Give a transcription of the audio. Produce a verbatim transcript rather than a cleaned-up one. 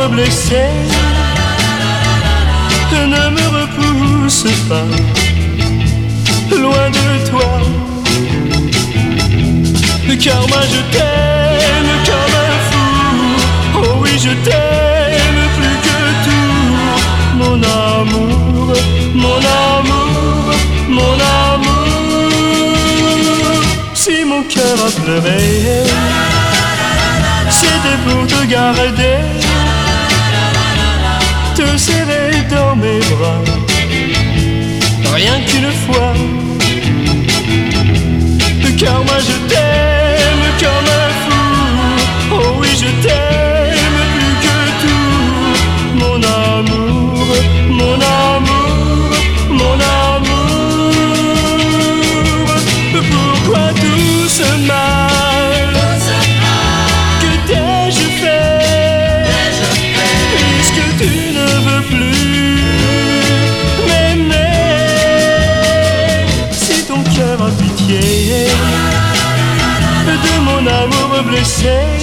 blessé, ne me repousse pas, loin de toi, car moi je t'aime comme un fou. Oh oui, je t'aime plus que tout, mon amour, mon amour, mon amour. Si mon cœur a pleuré, c'était pour te garder, te serrer dans mes bras, rien qu'une fois, car moi je t'aime comme un fou. Oh oui, je t'aime plus que tout, mon amour, mon amour, mon amour. Pourquoi tout ce mal? Que t'ai-je fait? Puisque tu ne veux plus m'aimer. Si ton cœur a pitié de mon amour blessé,